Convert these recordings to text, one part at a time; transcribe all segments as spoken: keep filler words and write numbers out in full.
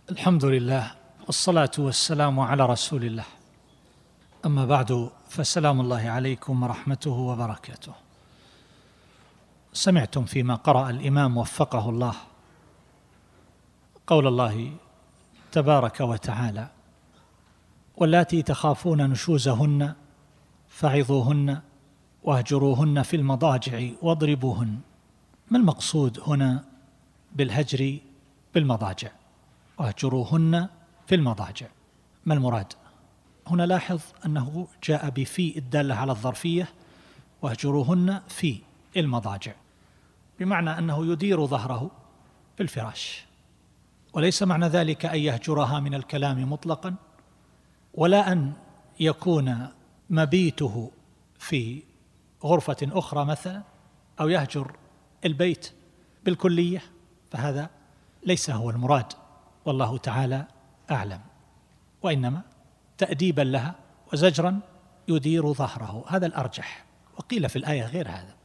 الحمد لله والصلاة والسلام على رسول الله. أما بعد، فسلام الله عليكم ورحمته وبركاته. سمعتم فيما قرأ الإمام وفقه الله قول الله تبارك وتعالى: واللاتي تخافون نشوزهن فعظوهن واهجروهن في المضاجع واضربوهن. ما المقصود هنا بالهجر بالمضاجع؟ واهجروهن في المضاجع، ما المراد هنا؟ لاحظ أنه جاء بفي الدالة على الظرفية، واهجروهن في المضاجع، بمعنى أنه يدير ظهره في الفراش، وليس معنى ذلك أن يهجرها من الكلام مطلقا، ولا أن يكون مبيته في غرفة أخرى مثلا، أو يهجر البيت بالكلية، فهذا ليس هو المراد، والله تعالى أعلم. وإنما تأديبا لها وزجرا يدير ظهره، هذا الأرجح. وقيل في الآية غير هذا.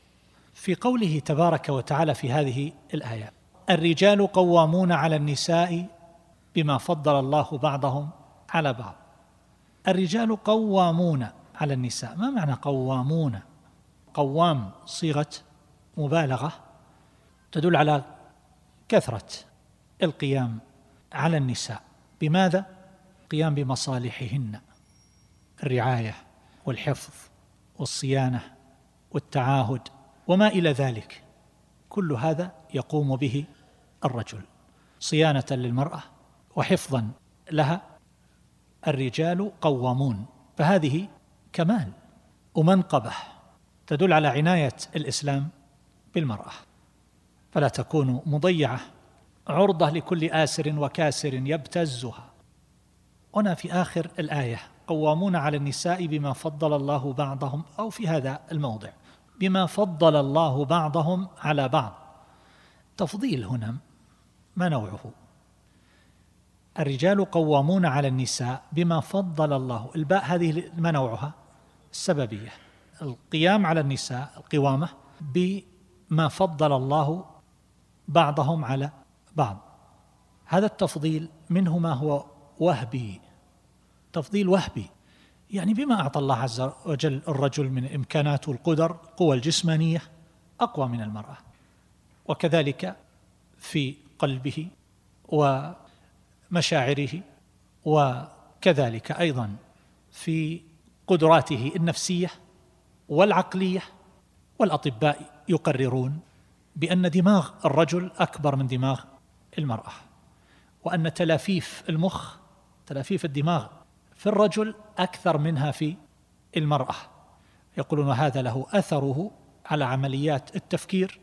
في قوله تبارك وتعالى في هذه الآية: الرجال قوامون على النساء بما فضل الله بعضهم على بعض. الرجال قوامون على النساء، ما معنى قوامون؟ قوام صيغة مبالغة تدل على كثرة القيام على النساء. بماذا؟ قيام بمصالحهن، الرعاية والحفظ والصيانة والتعاهد وما إلى ذلك، كل هذا يقوم به الرجل صيانة للمرأة وحفظا لها. الرجال قوامون، فهذه كمال ومنقبة تدل على عناية الإسلام بالمرأة، فلا تكون مضيعة عرضة لكل آسر وكاسر يبتزها. هنا في آخر الآية: قوامون على النساء بما فضل الله بعضهم، أو في هذا الموضع بما فضل الله بعضهم على بعض. تفضيل هنا ما نوعه؟ الرجال قوامون على النساء بما فضل الله، الباء هذه ما نوعها؟ السببية، القيام على النساء، القوامة بما فضل الله بعضهم على بعض. هذا التفضيل منه ما هو وهبي، تفضيل وهبي، يعني بما أعطى الله عز وجل الرجل من إمكانات والقدر، القوى الجسمانية أقوى من المرأة، وكذلك في قلبه ومشاعره، وكذلك أيضا في قدراته النفسية والعقلية. والأطباء يقررون بأن دماغ الرجل أكبر من دماغ المرأة، وأن تلافيف المخ، تلافيف الدماغ في الرجل أكثر منها في المرأة. يقولون هذا له أثره على عمليات التفكير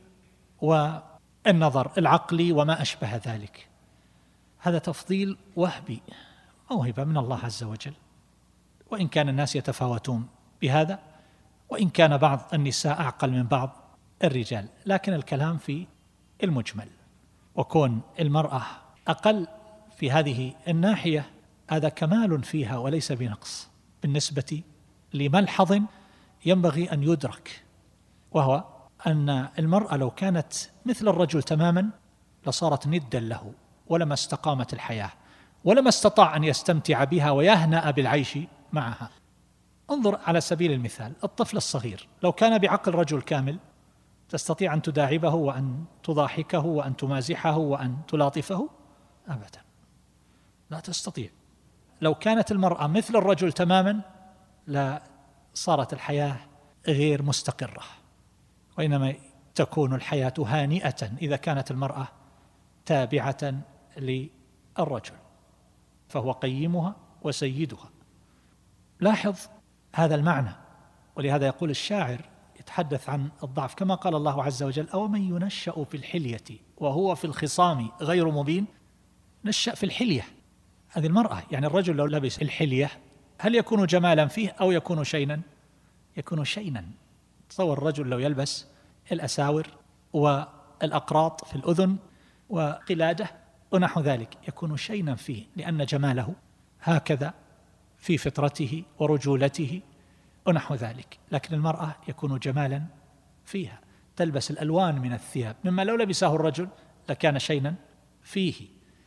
والنظر العقلي وما أشبه ذلك. هذا تفضيل وهبي، موهبة من الله عز وجل، وإن كان الناس يتفاوتون بهذا، وإن كان بعض النساء أعقل من بعض الرجال، لكن الكلام في المجمل. وكون المرأة أقل في هذه الناحية هذا كمال فيها وليس بنقص، بالنسبة لملحظ ينبغي أن يدرك، وهو أن المرأة لو كانت مثل الرجل تماما لصارت ندا له، ولما استقامت الحياة، ولما استطاع أن يستمتع بها ويهنأ بالعيش معها. انظر على سبيل المثال الطفل الصغير، لو كان بعقل رجل كامل تستطيع أن تداعبه وأن تضاحكه وأن تمازحه وأن تلاطفه؟ أبدا، لا تستطيع. لو كانت المرأة مثل الرجل تماما لا صارت الحياة غير مستقرة، وإنما تكون الحياة هانئة إذا كانت المرأة تابعة للرجل، فهو قيمها وسيدها. لاحظ هذا المعنى، ولهذا يقول الشاعر يتحدث عن الضعف كما قال الله عز وجل: أو من ينشأ في الحلية وهو في الخصام غير مبين. نشأ في الحلية، هذه المرأة، يعني الرجل لو لبس الحلية هل يكون جمالا فيه أو يكون شينا؟ يكون شينا. تصور الرجل لو يلبس الأساور والأقراط في الأذن وقلادة ونحو ذلك، يكون شينا فيه، لأن جماله هكذا في فطرته ورجولته ونحو ذلك. لكن المرأة يكون جمالا فيها، تلبس الألوان من الثياب مما لو لبسه الرجل لكان شينا فيه.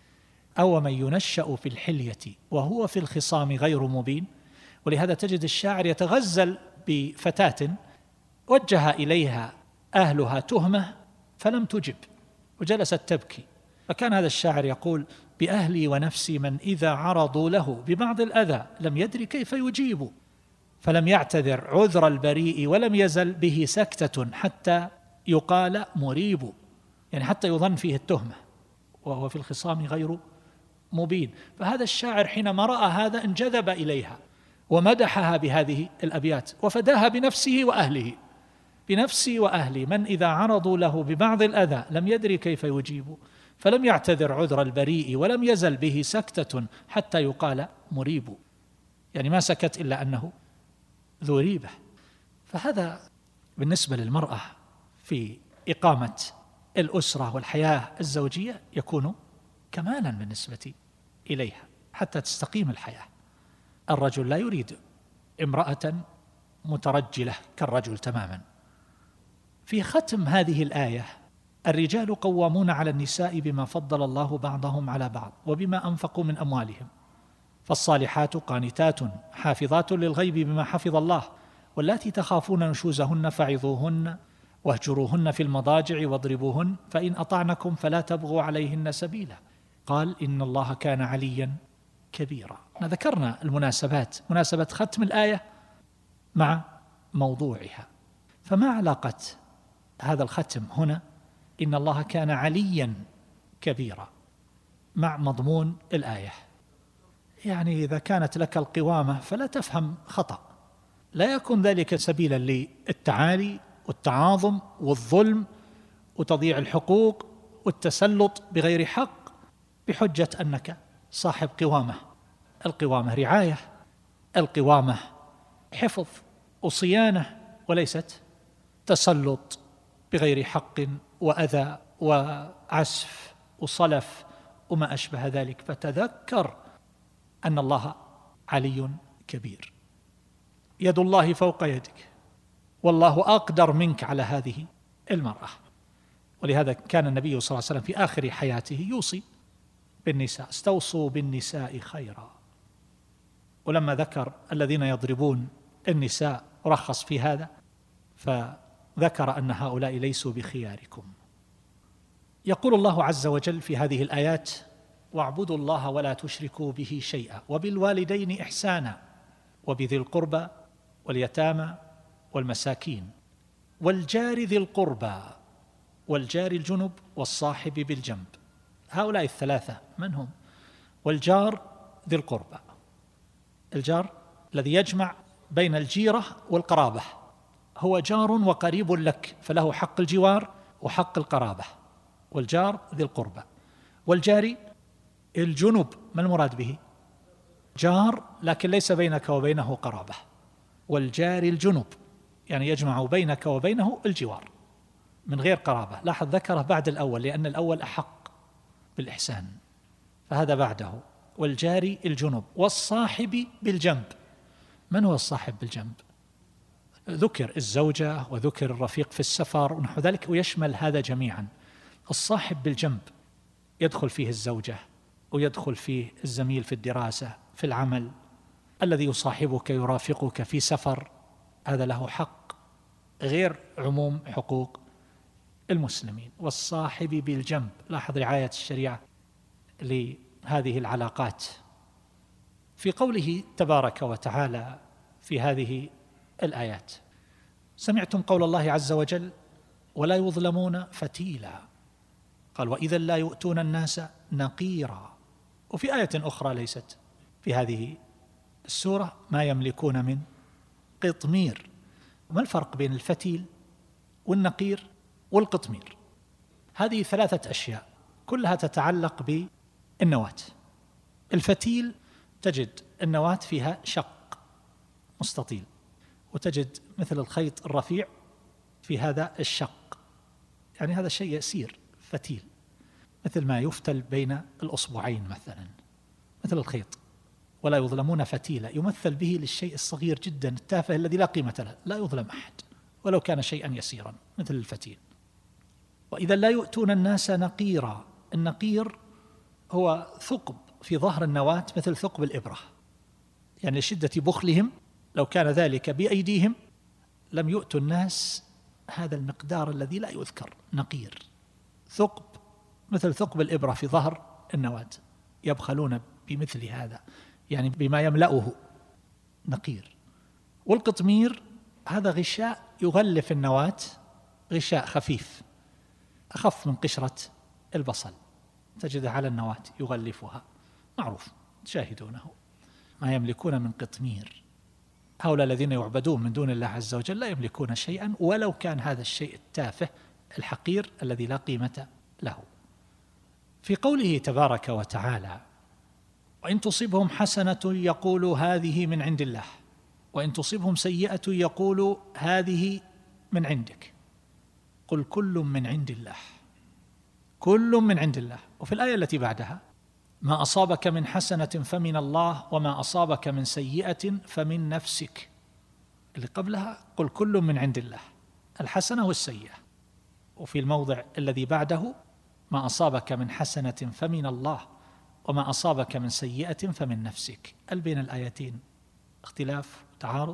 أو من ينشأ في الحلية وهو في الخصام غير مبين. ولهذا تجد الشاعر يتغزل بفتاة وجه إليها أهلها تهمة فلم تجب وجلست تبكي، فكان هذا الشاعر يقول: بأهلي ونفسي من إذا عرضوا له ببعض الأذى لم يدري كيف يجيب، فلم يعتذر عذر البريء ولم يزل به سكتة حتى يقال مريب، يعني حتى يظن فيه التهمة وهو في الخصام غير مبين. فهذا الشاعر حينما رأى هذا انجذب إليها ومدحها بهذه الأبيات وفداها بنفسه وأهله. بنفسي وأهلي من إذا عرضوا له ببعض الأذى لم يدري كيف يجيب، فلم يعتذر عذر البريء ولم يزل به سكتة حتى يقال مريب، يعني ما سكت إلا أنه ذو ريبة. فهذا بالنسبة للمرأة في إقامة الأسرة والحياة الزوجية يكون كمالا بالنسبة إليها حتى تستقيم الحياة. الرجل لا يريد امرأة مترجلة كالرجل تماما. في ختم هذه الآية: الرجال قوامون على النساء بما فضل الله بعضهم على بعض وبما أنفقوا من أموالهم، فالصالحات قانتات حافظات للغيب بما حفظ الله، واللاتي تخافون نشوزهن فعظوهن واهجروهن في المضاجع واضربوهن فإن أطعنكم فلا تبغوا عليهن سبيلا. قال: إن الله كان عليا كبيرا. ذكرنا المناسبات، مناسبة ختم الآية مع موضوعها. فما علاقة هذا الختم هنا إن الله كان عليا كبيرا مع مضمون الآية؟ يعني إذا كانت لك القوامة فلا تفهم خطأ، لا يكون ذلك سبيلا للتعالي والتعاظم والظلم وتضييع الحقوق والتسلط بغير حق بحجة أنك صاحب قوامة. القوامة رعاية، القوامة حفظ وصيانة، وليست تسلط بغير حق وأذى وعسف وصلف وما أشبه ذلك. فتذكر أن الله علي كبير، يد الله فوق يدك، والله أقدر منك على هذه المرأة. ولهذا كان النبي صلى الله عليه وسلم في آخر حياته يوصي بالنساء: استوصوا بالنساء خيرا. ولما ذكر الذين يضربون النساء رخص في هذا، فذكر أن هؤلاء ليسوا بخياركم. يقول الله عز وجل في هذه الآيات: واعبدوا الله ولا تشركوا به شيئا وبالوالدين إحسانا وبذي القربى واليتامى والمساكين والجار ذي القربى والجار الجنب والصاحب بالجنب. هؤلاء الثلاثة من هم؟ والجار ذي القربى، الجار الذي يجمع بين الجيرة والقرابة، هو جار وقريب لك فله حق الجوار وحق القرابة، والجار ذي القربى. والجار الجنب ما المراد به؟ جار لكن ليس بينك وبينه قرابة. والجار الجنب يعني يجمع بينك وبينه الجوار من غير قرابة. لاحظ ذكره بعد الأول لأن الأول أحق بالإحسان، فهذا بعده. والجار الجنب والصاحب بالجنب. من هو الصاحب بالجنب؟ ذكر الزوجة وذكر الرفيق في السفر ونحو ذلك، ويشمل هذا جميعا. الصاحب بالجنب يدخل فيه الزوجة ويدخل فيه الزميل في الدراسة في العمل، الذي يصاحبك يرافقك في سفر، هذا له حق غير عموم حقوق المسلمين. والصاحب بالجنب، لاحظ رعاية الشريعة لهذه العلاقات. في قوله تبارك وتعالى في هذه الآيات: سمعتم قول الله عز وجل: ولا يظلمون فتيلا. قال: وإذا لا يؤتون الناس نقيرا. وفي آية أخرى ليست في هذه السورة: ما يملكون من قطمير. وما الفرق بين الفتيل والنقير والقطمير؟ هذه ثلاثة أشياء كلها تتعلق بالنواة. الفتيل تجد النواة فيها شق مستطيل، وتجد مثل الخيط الرفيع في هذا الشق، يعني هذا شيء يسير فتيل، مثل ما يفتل بين الأصبعين مثلا، مثل الخيط. ولا يظلمون فتيلا يمثل به للشيء الصغير جدا التافه الذي لا قيمة له، لا يظلم أحد ولو كان شيئا يسيرا مثل الفتيل. وإذا لا يؤتون الناس نقيرا. النقير هو ثقب في ظهر النواة مثل ثقب الإبرة، يعني لشدة بخلهم لو كان ذلك بأيديهم لم يؤتوا الناس هذا المقدار الذي لا يذكر، نقير، ثقب مثل ثقب الإبرة في ظهر النواة، يبخلون بمثل هذا، يعني بما يملأه نقير. والقطمير هذا غشاء يغلف النواة، غشاء خفيف أخف من قشرة البصل، تجده على النواة يغلفها، معروف تشاهدونه. ما يملكون من قطمير. هؤلاء الذين يعبدون من دون الله عز وجل لا يملكون شيئا، ولو كان هذا الشيء التافه الحقير الذي لا قيمة له. في قوله تبارك وتعالى: وإن تصبهم حسنة يقولوا هذه من عند الله، وإن تصبهم سيئة يقولوا هذه من عندك، قل كل من عند الله، كل من عند الله. وفي الآية التي بعدها: ما أصابك من حسنة فمن الله وما أصابك من سيئة فمن نفسك. اللي قبلها قل كل من عند الله، الحسنة والسيئة. وفي الموضع الذي بعده: ما أصابك من حسنة فمن الله وما أصابك من سيئة فمن نفسك. هل بين الآيتين اختلاف وتعارض؟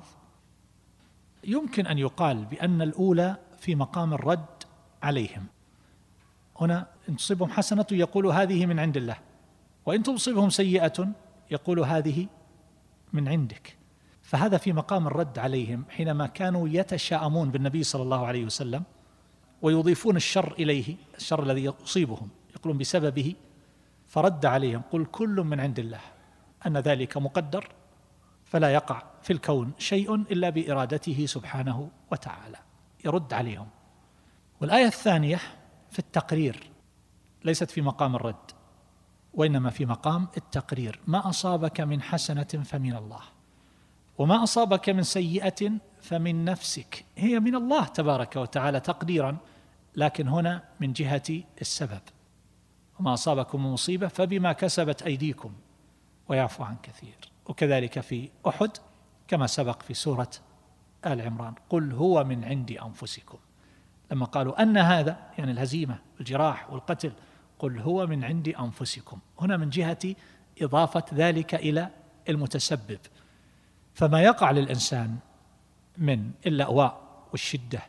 يمكن أن يقال بأن الأولى في مقام الرد عليهم. هنا إن تصيبهم حسنة يقول هذه من عند الله، وإن تصيبهم سيئة يقول هذه من عندك. فهذا في مقام الرد عليهم حينما كانوا يتشاءمون بالنبي صلى الله عليه وسلم ويضيفون الشر إليه، الشر الذي يصيبهم يقولون بسببه، فرد عليهم: قل كل من عند الله، أن ذلك مقدر فلا يقع في الكون شيء إلا بإرادته سبحانه وتعالى، يرد عليهم. والآية الثانية في التقرير، ليست في مقام الرد وإنما في مقام التقرير: ما أصابك من حسنة فمن الله وما أصابك من سيئة فمن نفسك. هي من الله تبارك وتعالى تقديرا، لكن هنا من جهة السبب: وما أصابكم من مصيبة فبما كسبت أيديكم ويعفو عن كثير. وكذلك في أحد كما سبق في سورة آل عمران: قل هو من عند أنفسكم. لما قالوا أن هذا يعني الهزيمة والجراح والقتل، قل هو من عند أنفسكم، هنا من جهة إضافة ذلك إلى المتسبب. فما يقع للإنسان من اللأواء والشدة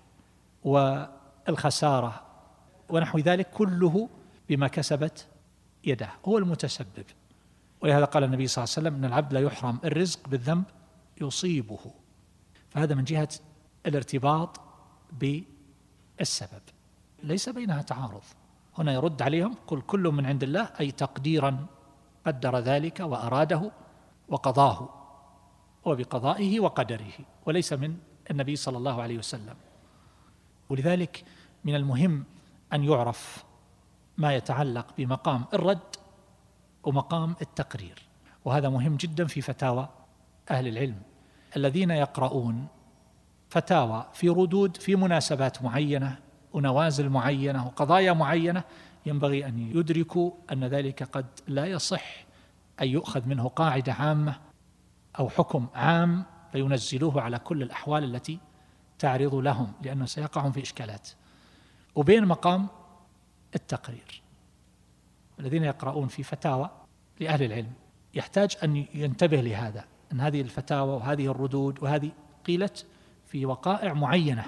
والخسارة ونحو ذلك كله بما كسبت يده، هو المتسبب. ولهذا قال النبي صلى الله عليه وسلم: إن العبد لا يحرم الرزق بالذنب يصيبه. فهذا من جهة الارتباط بالسبب، ليس بينها تعارض. هنا يرد عليهم: قل كل من عند الله، أي تقديرا قدر ذلك وأراده وقضاه، وبقضائه وقدره، وليس من النبي صلى الله عليه وسلم. ولذلك من المهم أن يعرف ما يتعلق بمقام الرد ومقام التقرير، وهذا مهم جدا في فتاوى أهل العلم الذين يقرؤون فتاوى في ردود في مناسبات معينة ونوازل معينة وقضايا معينة، ينبغي أن يدركوا أن ذلك قد لا يصح أن يؤخذ منه قاعدة عامة أو حكم عام فينزلوه على كل الأحوال التي تعرض لهم، لأنه سيقعهم في إشكالات. وبين مقام التقرير، الذين يقرؤون في فتاوى لأهل العلم يحتاج أن ينتبه لهذا، أن هذه الفتاوى وهذه الردود وهذه قيلت في وقائع معينة،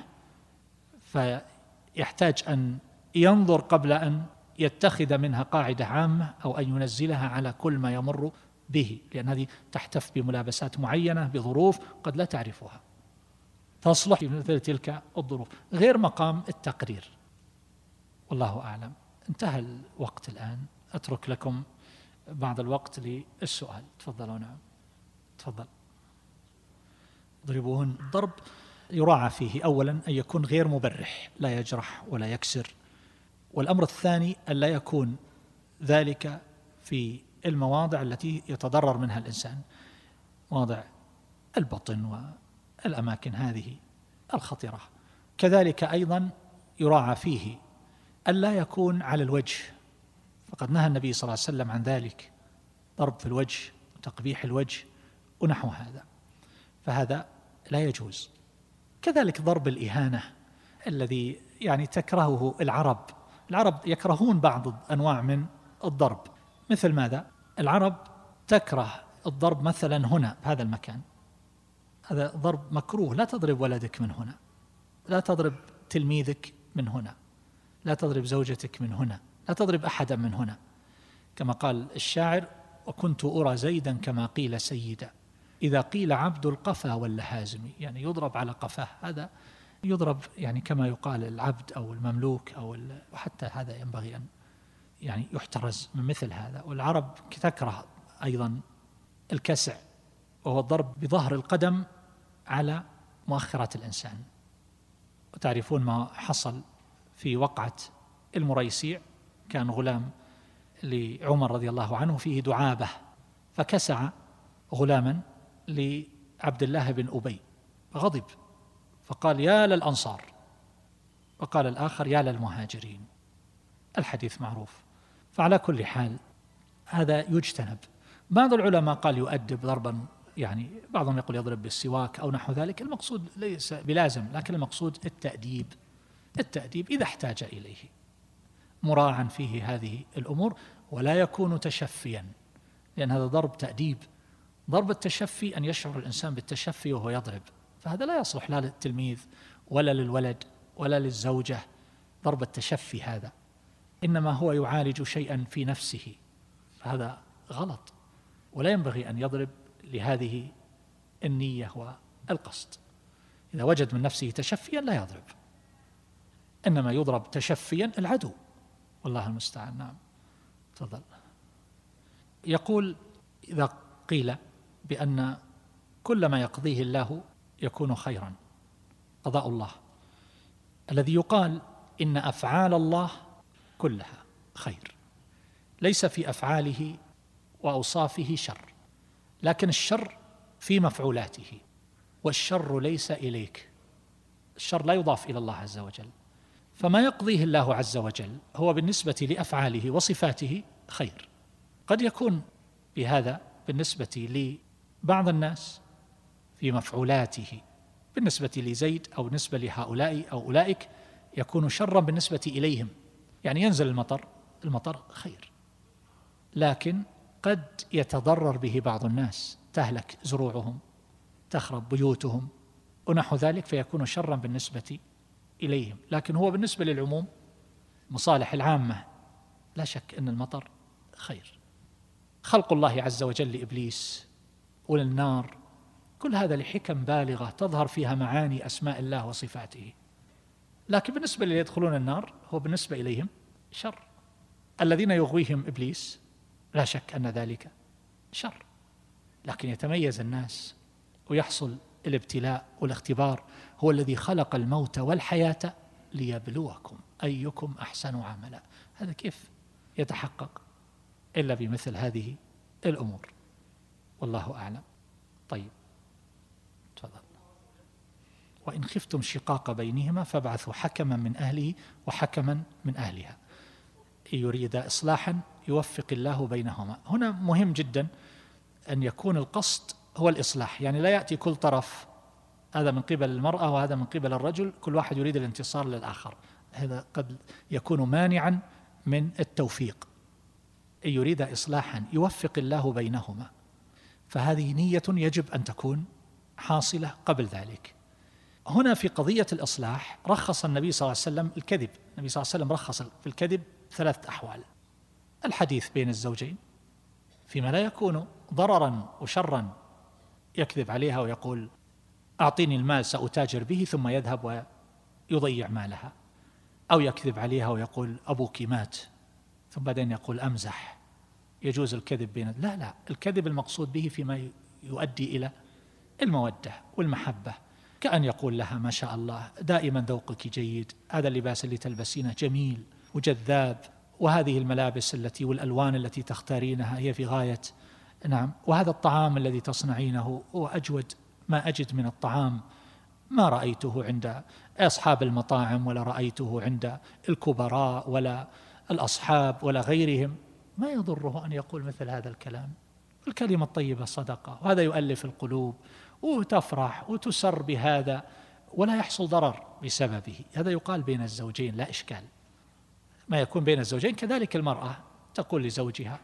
فيحتاج أن ينظر قبل أن يتخذ منها قاعدة عامة أو أن ينزلها على كل ما يمر به، لأن هذه تحتف بملابسات معينة بظروف قد لا تعرفها تصلح في مثل تلك الظروف، غير مقام التقرير. والله أعلم. انتهى الوقت الآن، أترك لكم بعض الوقت للسؤال. تفضلوا. نعم تفضل. ضربوهن. الضرب يراعى فيه أولا أن يكون غير مبرح، لا يجرح ولا يكسر. والأمر الثاني أن لا يكون ذلك في المواضع التي يتضرر منها الإنسان، مواضع البطن والأماكن هذه الخطرة. كذلك أيضا يراعى فيه أن لا يكون على الوجه، فقد نهى النبي صلى الله عليه وسلم عن ذلك، ضرب في الوجه وتقبيح الوجه ونحو هذا، فهذا لا يجوز. كذلك ضرب الإهانة الذي يعني تكرهه العرب، العرب يكرهون بعض أنواع من الضرب، مثل ماذا؟ العرب تكره الضرب مثلا هنا بهذا المكان، هذا ضرب مكروه، لا تضرب ولدك من هنا، لا تضرب تلميذك من هنا، لا تضرب زوجتك من هنا، لا تضرب أحدا من هنا، كما قال الشاعر: وكنت أرى زيدا كما قيل سيدا، إذا قيل عبد القفا واللهازم، يعني يضرب على قفاه، هذا يضرب يعني كما يقال العبد أو المملوك أو وحتى هذا ينبغي أن يعني يحترز من مثل هذا. والعرب تكره أيضا الكسع، وهو الضرب بظهر القدم على مؤخرة الإنسان. وتعرفون ما حصل في وقعة المريسيع، كان غلام لعمر رضي الله عنه فيه دعابة، فكسع غلاما لعبد الله بن أبي، فغضب فقال: يا للأنصار، وقال الآخر: يا للمهاجرين. الحديث معروف. فعلى كل حال هذا يجتنب. بعض العلماء قال يؤدب ضربا، يعني بعضهم يقول يضرب بالسواك أو نحو ذلك، المقصود ليس بلازم، لكن المقصود التأديب، التأديب إذا احتاج إليه، مراعا فيه هذه الأمور، ولا يكون تشفيا، لأن هذا ضرب تأديب. ضرب التشفي أن يشعر الإنسان بالتشفي وهو يضرب، فهذا لا يصلح لا للتلميذ ولا للولد ولا للزوجة. ضرب التشفي هذا إنما هو يعالج شيئا في نفسه، فهذا غلط، ولا ينبغي أن يضرب لهذه النية والقصد. إذا وجد من نفسه تشفيا لا يضرب، إنما يضرب تشفيا العدو، والله المستعان. نعم، تفضل. يقول: إذا قيل بأن كل ما يقضيه الله يكون خيرا، قضاء الله، الذي يقال إن أفعال الله كلها خير، ليس في أفعاله وأوصافه شر، لكن الشر في مفعولاته، والشر ليس إليك، الشر لا يضاف إلى الله عز وجل. فما يقضيه الله عز وجل هو بالنسبة لأفعاله وصفاته خير. قد يكون بهذا بالنسبة لبعض الناس في مفعولاته، بالنسبة لزيد أو بالنسبة لهؤلاء أو أولئك يكون شرا بالنسبة إليهم، يعني ينزل المطر، المطر خير، لكن قد يتضرر به بعض الناس، تهلك زروعهم، تخرب بيوتهم ونحو ذلك، فيكون شرا بالنسبة إليهم. لكن هو بالنسبة للعموم، مصالح العامة، لا شك أن المطر خير. خلق الله عز وجل لإبليس وللنار، كل هذا لحكم بالغة تظهر فيها معاني أسماء الله وصفاته، لكن بالنسبة للي يدخلون النار هو بالنسبة إليهم شر. الذين يغويهم إبليس لا شك أن ذلك شر، لكن يتميز الناس ويحصل الابتلاء والاختبار. هو الذي خلق الموت والحياة ليبلوكم أيكم أحسن عملا. هذا كيف يتحقق إلا بمثل هذه الأمور، والله أعلم. طيب، تفضل. وإن خفتم شقاق بينهما فابعثوا حكما من أهله وحكما من أهلها إن يريد إصلاحا يوفق الله بينهما. هنا مهم جدا أن يكون القصد هو الإصلاح، يعني لا يأتي كل طرف، هذا من قبل المرأة وهذا من قبل الرجل، كل واحد يريد الانتصار للآخر، هذا قد يكون مانعا من التوفيق. إن يريد إصلاحا يوفق الله بينهما، فهذه نية يجب أن تكون حاصلة قبل ذلك. هنا في قضية الإصلاح رخص النبي صلى الله عليه وسلم الكذب. النبي صلى الله عليه وسلم رخص في الكذب ثلاثة أحوال: الحديث بين الزوجين فيما لا يكون ضررا وشرا، يكذب عليها ويقول أعطيني المال سأتاجر به، ثم يذهب ويضيع مالها، أو يكذب عليها ويقول أبوك مات، ثم بعدين يقول أمزح. يجوز الكذب بين لا لا الكذب المقصود به فيما يؤدي إلى المودة والمحبة، كأن يقول لها ما شاء الله دائما ذوقك جيد، هذا اللباس اللي تلبسينه جميل وجذاب، وهذه الملابس التي والألوان التي تختارينها هي في غاية، نعم، وهذا الطعام الذي تصنعينه هو أجود ما أجد من الطعام، ما رأيته عند أصحاب المطاعم ولا رأيته عند الكبراء ولا الأصحاب ولا غيرهم. ما يضره أن يقول مثل هذا الكلام، الكلمة الطيبة صدقة، وهذا يؤلف القلوب وتفرح وتسر بهذا ولا يحصل ضرر بسببه. هذا يقال بين الزوجين لا إشكال. ما يكون بين الزوجين كذلك المرأة تقول لزوجها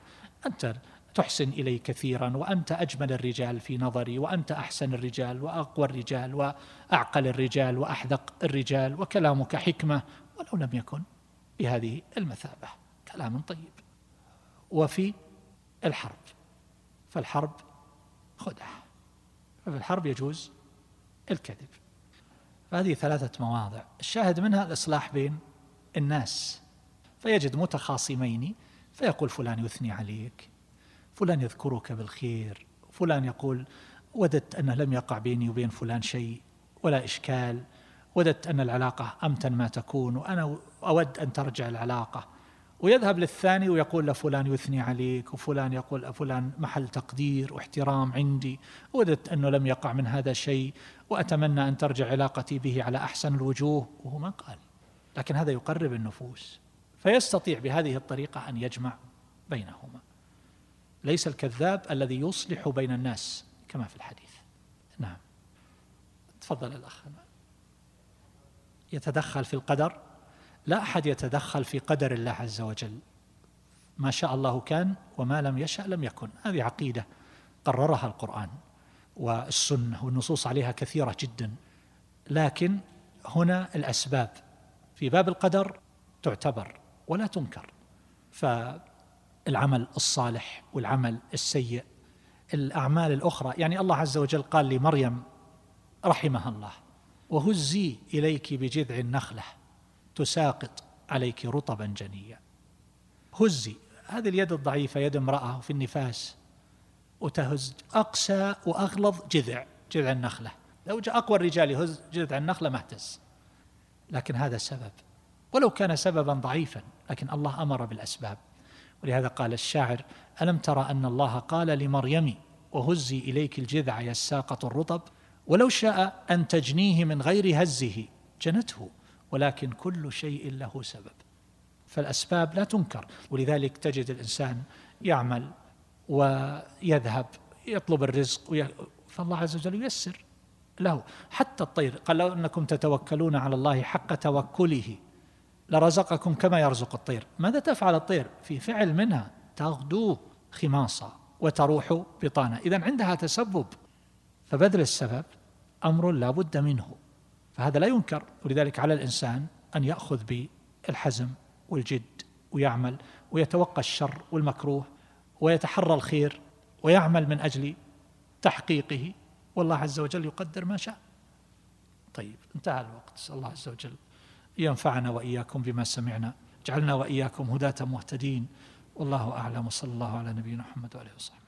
أنت تحسن إلي كثيرا، وأنت أجمل الرجال في نظري، وأنت أحسن الرجال وأقوى الرجال وأعقل الرجال وأحذق الرجال، وكلامك حكمة، ولو لم يكن بهذه المثابة، كلام طيب. وفي الحرب، فالحرب خدعة، ففي الحرب يجوز الكذب. هذه ثلاثة مواضع الشاهد منها الإصلاح بين الناس، فيجد متخاصمين فيقول فلان يثني عليك، فلان يذكرك بالخير، فلان يقول وددت أنه لم يقع بيني وبين فلان شيء ولا إشكال، وددت أن العلاقة أمتن ما تكون، وأنا أود أن ترجع العلاقة. ويذهب للثاني ويقول لفلان يثني عليك، وفلان يقول فلان محل تقدير واحترام عندي، وددت أنه لم يقع من هذا شيء، وأتمنى أن ترجع علاقتي به على أحسن الوجوه، وهو ما قال، لكن هذا يقرب النفوس، فيستطيع بهذه الطريقة أن يجمع بينهما. ليس الكذاب الذي يصلح بين الناس كما في الحديث. نعم، تفضل الأخ. يتدخل في القدر؟ لا أحد يتدخل في قدر الله عز وجل، ما شاء الله كان وما لم يشأ لم يكن. هذه عقيدة قررها القرآن والسنة والنصوص عليها كثيرة جدا، لكن هنا الأسباب في باب القدر تعتبر ولا تنكر. فالعمل الصالح والعمل السيء، الأعمال الأخرى، يعني الله عز وجل قال لمريم رحمها الله: وهزي إليك بجذع النخلة تساقط عليك رطبا جنيا. هزي، هذه اليد الضعيفة، يد امرأة في النفاس، وتهز أقسى وأغلظ جذع جذع النخلة. لو جاء أقوى الرجال يهز جذع النخلة ما اهتز، لكن هذا سبب، ولو كان سببا ضعيفا، لكن الله أمر بالأسباب. ولهذا قال الشاعر: ألم ترى أن الله قال لمريم وهزي إليك الجذع يساقط الرطب، ولو شاء أن تجنيه من غير هزه جنته، ولكن كل شيء له سبب. فالأسباب لا تنكر، ولذلك تجد الإنسان يعمل ويذهب يطلب الرزق وي... فالله عز وجل ييسر له. حتى الطير قال: لو أنكم تتوكلون على الله حق توكله لرزقكم كما يرزق الطير. ماذا تفعل الطير؟ في فعل منها، تغدو خماصا وتروح بطانا، إذن عندها تسبب، فبذل السبب أمر لا بد منه، فهذا لا ينكر. ولذلك على الإنسان أن يأخذ بالحزم والجد ويعمل ويتوقى الشر والمكروه ويتحرى الخير ويعمل من أجل تحقيقه، والله عز وجل يقدر ما شاء. طيب، انتهى الوقت. نسأل الله عز وجل ينفعنا وإياكم بما سمعنا، جعلنا وإياكم هداة مهتدين، والله أعلم، وصلى الله على نبينا محمد وآله وصحبه.